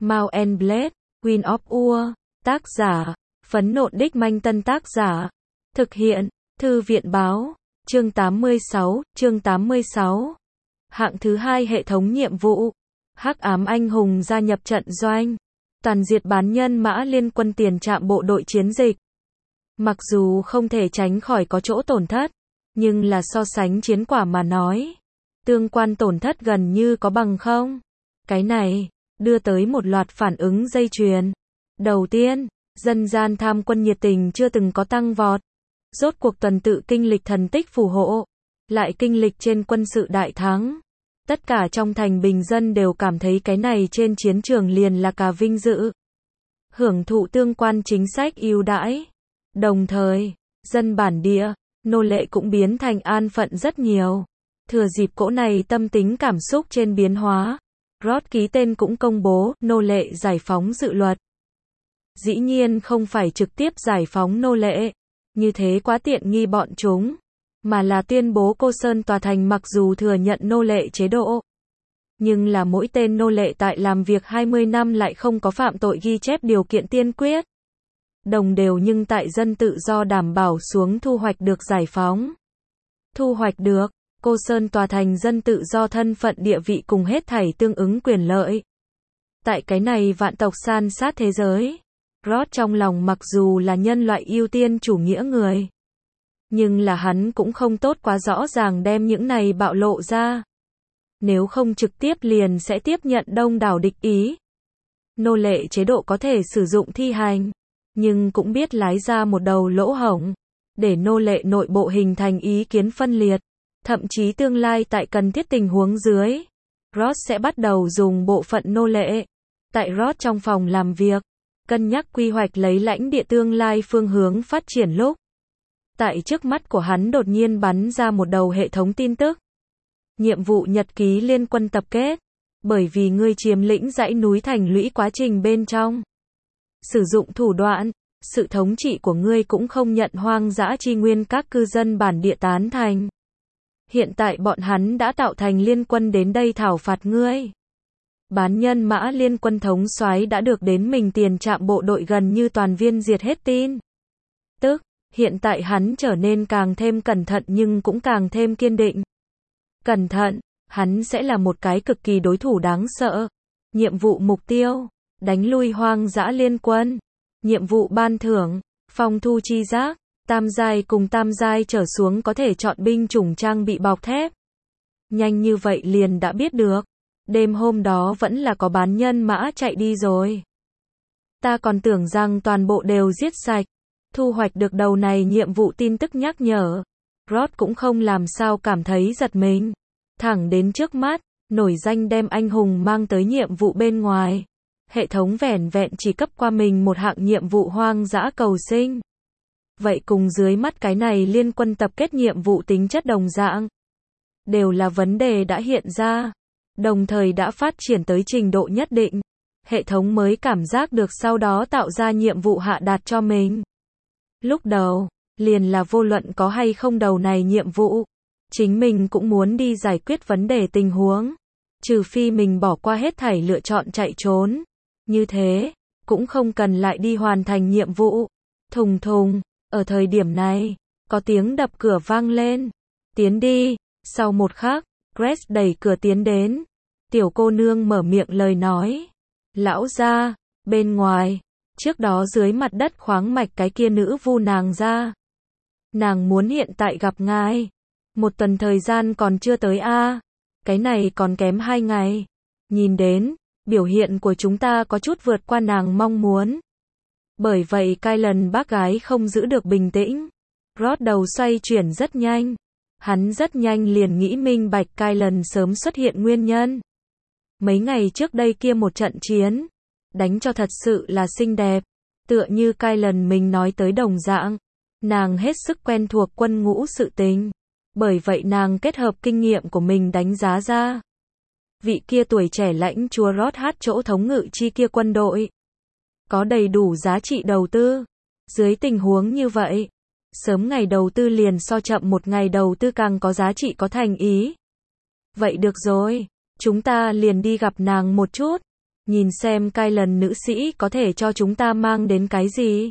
Mount and Blade, Queen of War, tác giả, Phấn Nộn Đích Manh Tân tác giả, thực hiện, Thư viện báo, chương 86, hạng thứ 2 hệ thống nhiệm vụ, Hắc ám anh hùng gia nhập trận doanh, toàn diệt bán nhân mã liên quân tiền trạm bộ đội chiến dịch. Mặc dù không thể tránh khỏi có chỗ tổn thất, nhưng là so sánh chiến quả mà nói, tương quan tổn thất gần như có bằng không. Cái này đưa tới một loạt phản ứng dây chuyền. Đầu tiên, dân gian tham quân nhiệt tình chưa từng có tăng vọt. Rốt cuộc tuần tự kinh lịch thần tích phù hộ, lại kinh lịch trên quân sự đại thắng. Tất cả trong thành bình dân đều cảm thấy cái này trên chiến trường liền là cả vinh dự. Hưởng thụ tương quan chính sách ưu đãi. Đồng thời, dân bản địa, nô lệ cũng biến thành an phận rất nhiều. Thừa dịp cỗ này tâm tính cảm xúc trên biến hóa, Roth ký tên cũng công bố nô lệ giải phóng dự luật. Dĩ nhiên không phải trực tiếp giải phóng nô lệ, như thế quá tiện nghi bọn chúng, mà là tuyên bố Cô Sơn tòa thành mặc dù thừa nhận nô lệ chế độ, nhưng là mỗi tên nô lệ tại làm việc 20 năm lại không có phạm tội ghi chép điều kiện tiên quyết. Đồng đều nhưng tại dân tự do đảm bảo xuống thu hoạch được giải phóng. Thu hoạch được, Cô Sơn tòa thành dân tự do thân phận địa vị cùng hết thảy tương ứng quyền lợi. Tại cái này vạn tộc san sát thế giới, Roth trong lòng mặc dù là nhân loại ưu tiên chủ nghĩa người, nhưng là hắn cũng không tốt quá rõ ràng đem những này bạo lộ ra. Nếu không trực tiếp liền sẽ tiếp nhận đông đảo địch ý. Nô lệ chế độ có thể sử dụng thi hành, nhưng cũng biết lái ra một đầu lỗ hổng, để nô lệ nội bộ hình thành ý kiến phân liệt. Thậm chí tương lai tại cần thiết tình huống dưới, Roth sẽ bắt đầu dùng bộ phận nô lệ. Tại Roth trong phòng làm việc, cân nhắc quy hoạch lấy lãnh địa tương lai phương hướng phát triển lúc. Tại trước mắt của hắn đột nhiên bắn ra một đầu hệ thống tin tức. Nhiệm vụ nhật ký liên quân tập kết. Bởi vì ngươi chiếm lĩnh dãy núi thành lũy quá trình bên trong. Sử dụng thủ đoạn, sự thống trị của ngươi cũng không nhận hoang dã chi nguyên các cư dân bản địa tán thành. Hiện tại bọn hắn đã tạo thành liên quân đến đây thảo phạt ngươi. Bán nhân mã liên quân thống soái đã được đến mình tiền trạm bộ đội gần như toàn viên diệt hết tin. Tức, hiện tại hắn trở nên càng thêm cẩn thận nhưng cũng càng thêm kiên định. Cẩn thận, hắn sẽ là một cái cực kỳ đối thủ đáng sợ. Nhiệm vụ mục tiêu, đánh lui hoang dã liên quân. Nhiệm vụ ban thưởng, phong thu chi giác. Tam giai cùng tam giai trở xuống có thể chọn binh chủng trang bị bọc thép. Nhanh như vậy liền đã biết được. Đêm hôm đó vẫn là có bán nhân mã chạy đi rồi. Ta còn tưởng rằng toàn bộ đều giết sạch. Thu hoạch được đầu này nhiệm vụ tin tức nhắc nhở. Roth cũng không làm sao cảm thấy giật mình. Thẳng đến trước mắt, nổi danh đem anh hùng mang tới nhiệm vụ bên ngoài. Hệ thống vẻn vẹn chỉ cấp qua mình một hạng nhiệm vụ hoang dã cầu sinh. Vậy cùng dưới mắt cái này liên quân tập kết nhiệm vụ tính chất đồng dạng. Đều là vấn đề đã hiện ra. Đồng thời đã phát triển tới trình độ nhất định. Hệ thống mới cảm giác được sau đó tạo ra nhiệm vụ hạ đạt cho mình. Lúc đầu, liền là vô luận có hay không đầu này nhiệm vụ. Chính mình cũng muốn đi giải quyết vấn đề tình huống. Trừ phi mình bỏ qua hết thảy lựa chọn chạy trốn. Như thế, cũng không cần lại đi hoàn thành nhiệm vụ. Thùng thùng. Ở thời điểm này, có tiếng đập cửa vang lên. Tiến đi. Sau một khắc, Grace đẩy cửa tiến đến. Tiểu cô nương mở miệng lời nói. Lão gia, bên ngoài, trước đó dưới mặt đất khoáng mạch cái kia nữ vu nàng ra. Nàng muốn hiện tại gặp ngài. Một tuần thời gian còn chưa tới a. Cái này còn kém 2 ngày. Nhìn đến, biểu hiện của chúng ta có chút vượt qua nàng mong muốn. Bởi vậy Kylan bác gái không giữ được bình tĩnh. Roth đầu xoay chuyển rất nhanh. Hắn rất nhanh liền nghĩ minh bạch Kylan sớm xuất hiện nguyên nhân. Mấy ngày trước đây kia một trận chiến, đánh cho thật sự là xinh đẹp. Tựa như Kylan mình nói tới đồng dạng. Nàng hết sức quen thuộc quân ngũ sự tình. Bởi vậy nàng kết hợp kinh nghiệm của mình đánh giá ra. Vị kia tuổi trẻ lãnh chúa Roth hát chỗ thống ngự chi kia quân đội. Có đầy đủ giá trị đầu tư. Dưới tình huống như vậy, sớm ngày đầu tư liền so chậm một ngày đầu tư càng có giá trị có thành ý. Vậy được rồi, chúng ta liền đi gặp nàng một chút. Nhìn xem Kylan nữ sĩ có thể cho chúng ta mang đến cái gì.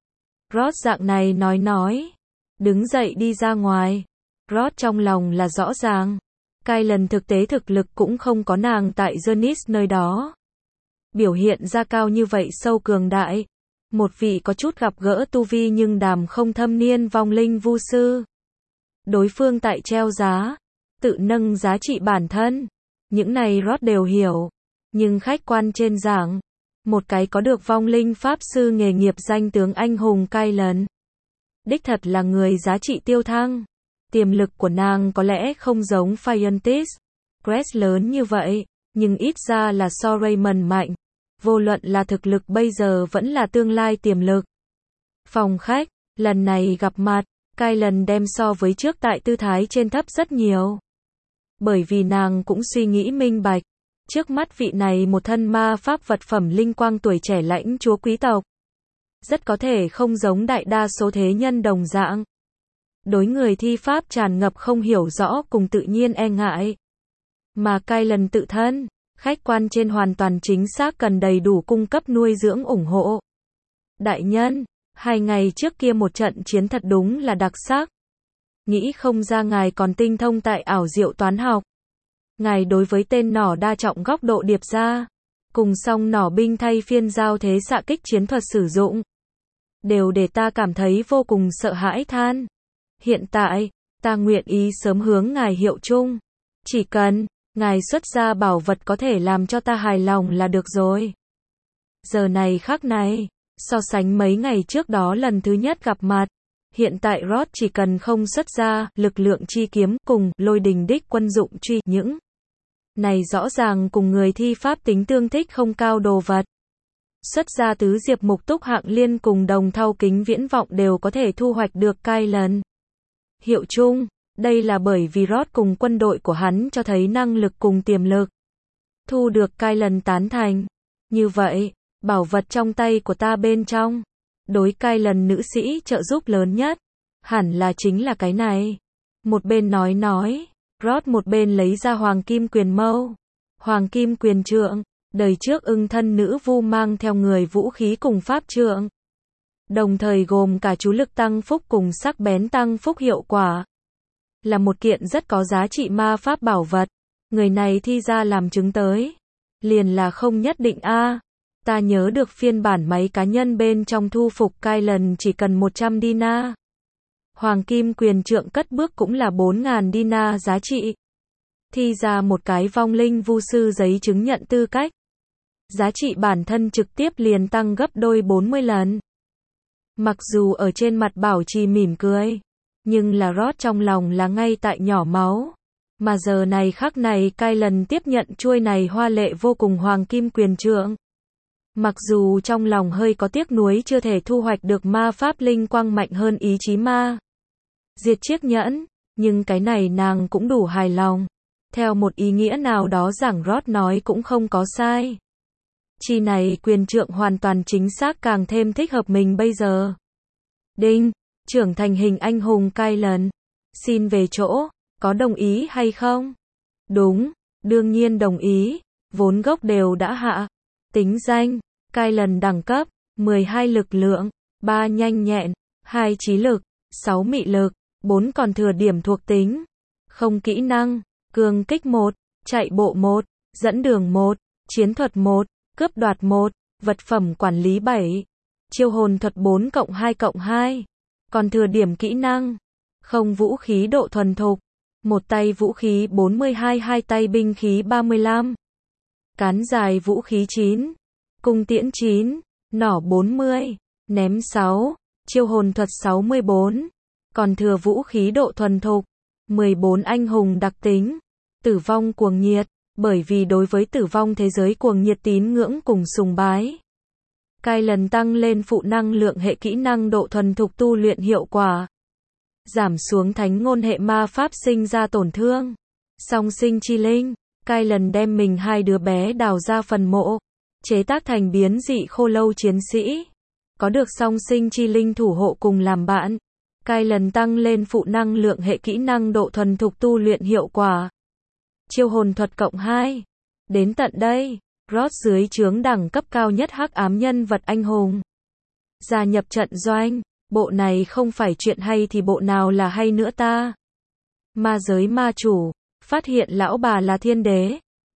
Rod dạng này nói. Đứng dậy đi ra ngoài. Rod trong lòng là rõ ràng. Kylan thực tế thực lực cũng không có nàng tại Jonis nơi đó. Biểu hiện ra cao như vậy sâu cường đại. Một vị có chút gặp gỡ tu vi nhưng đàm không thâm niên vong linh vu sư. Đối phương tại treo giá. Tự nâng giá trị bản thân. Những này Rod đều hiểu. Nhưng khách quan trên giảng. Một cái có được vong linh pháp sư nghề nghiệp danh tướng anh hùng Kylan. Đích thật là người giá trị tiêu thăng. Tiềm lực của nàng có lẽ không giống Phyantis, Crest lớn như vậy, nhưng ít ra là so Raymond mạnh. Vô luận là thực lực bây giờ vẫn là tương lai tiềm lực. Phòng khách, lần này gặp mặt, Kylan đem so với trước tại tư thái trên thấp rất nhiều. Bởi vì nàng cũng suy nghĩ minh bạch. Trước mắt vị này một thân ma pháp vật phẩm linh quang tuổi trẻ lãnh chúa quý tộc. Rất có thể không giống đại đa số thế nhân đồng dạng. Đối người thi pháp tràn ngập không hiểu rõ cùng tự nhiên e ngại. Mà Kylan tự thân, khách quan trên hoàn toàn chính xác cần đầy đủ cung cấp nuôi dưỡng ủng hộ. Đại nhân, 2 ngày trước kia một trận chiến thật đúng là đặc sắc. Nghĩ không ra ngài còn tinh thông tại ảo diệu toán học. Ngài đối với tên nỏ đa trọng góc độ điệp ra, cùng song nỏ binh thay phiên giao thế xạ kích chiến thuật sử dụng, đều để ta cảm thấy vô cùng sợ hãi than. Hiện tại, ta nguyện ý sớm hướng ngài hiệu chung. Chỉ cần, ngài xuất ra bảo vật có thể làm cho ta hài lòng là được rồi. Giờ này khắc này, so sánh mấy ngày trước đó lần thứ nhất gặp mặt, hiện tại Rod chỉ cần không xuất ra lực lượng chi kiếm cùng lôi đình đích quân dụng truy những này rõ ràng cùng người thi pháp tính tương thích không cao đồ vật. Xuất ra tứ diệp mục túc hạng liên cùng đồng thau kính viễn vọng đều có thể thu hoạch được Kylan. Hiệu chung, đây là bởi vì Rod cùng quân đội của hắn cho thấy năng lực cùng tiềm lực. Thu được Kylan tán thành. Như vậy, bảo vật trong tay của ta bên trong, đối Kylan nữ sĩ trợ giúp lớn nhất, hẳn là chính là cái này. Một bên nói, Rod một bên lấy ra hoàng kim quyền mâu, hoàng kim quyền trượng, đời trước ưng thân nữ vu mang theo người vũ khí cùng pháp trượng. Đồng thời gồm cả chú lực tăng phúc cùng sắc bén tăng phúc hiệu quả. Là một kiện rất có giá trị ma pháp bảo vật. Người này thi ra làm chứng tới. Liền là không nhất định a. Ta nhớ được phiên bản máy cá nhân bên trong thu phục Kylan chỉ cần 100 dinar. Hoàng kim quyền trượng cất bước cũng là 4.000 dinar giá trị. Thi ra một cái vong linh vu sư giấy chứng nhận tư cách. Giá trị bản thân trực tiếp liền tăng gấp đôi 40 lần. Mặc dù ở trên mặt bảo trì mỉm cười, nhưng là Rod trong lòng là ngay tại nhỏ máu. Mà giờ này khắc này Kylan tiếp nhận chuôi này hoa lệ vô cùng hoàng kim quyền trượng. Mặc dù trong lòng hơi có tiếc nuối chưa thể thu hoạch được ma pháp linh quang mạnh hơn ý chí ma diệt chiếc nhẫn, nhưng cái này nàng cũng đủ hài lòng. Theo một ý nghĩa nào đó giảng Rod nói cũng không có sai. Chi này quyền trượng hoàn toàn chính xác càng thêm thích hợp mình bây giờ. Đinh, trưởng thành hình anh hùng Kylan. Xin về chỗ, có đồng ý hay không? Đúng, đương nhiên đồng ý, vốn gốc đều đã hạ. Tính danh, Kylan đẳng cấp, 12 lực lượng, 3 nhanh nhẹn, 2 trí lực, 6 mị lực, 4 còn thừa điểm thuộc tính. Không kỹ năng, cường kích 1, chạy bộ 1, dẫn đường 1, chiến thuật 1, cướp đoạt 1, vật phẩm quản lý 7, chiêu hồn thuật 4+2+2. Còn thừa điểm kỹ năng, không vũ khí độ thuần thục, một tay vũ khí 42, hai tay binh khí 35. Cán dài vũ khí 9, cung tiễn 9, nỏ 40, ném 6, chiêu hồn thuật 64. Còn thừa vũ khí độ thuần thục, 14 anh hùng đặc tính, tử vong cuồng nhiệt, bởi vì đối với tử vong thế giới cuồng nhiệt tín ngưỡng cùng sùng bái. Kylan tăng lên phụ năng lượng hệ kỹ năng độ thuần thục tu luyện hiệu quả. Giảm xuống thánh ngôn hệ ma pháp sinh ra tổn thương. Song sinh chi linh, Kylan đem mình 2 đứa bé đào ra phần mộ, chế tác thành biến dị khô lâu chiến sĩ. Có được song sinh chi linh thủ hộ cùng làm bạn. Kylan tăng lên phụ năng lượng hệ kỹ năng độ thuần thục tu luyện hiệu quả. Chiêu hồn thuật +2. Đến tận đây, Ross dưới trướng đẳng cấp cao nhất hắc ám nhân vật anh hùng. Gia nhập trận doanh. Bộ này không phải chuyện hay thì bộ nào là hay nữa ta? Ma giới ma chủ. Phát hiện lão bà là thiên đế.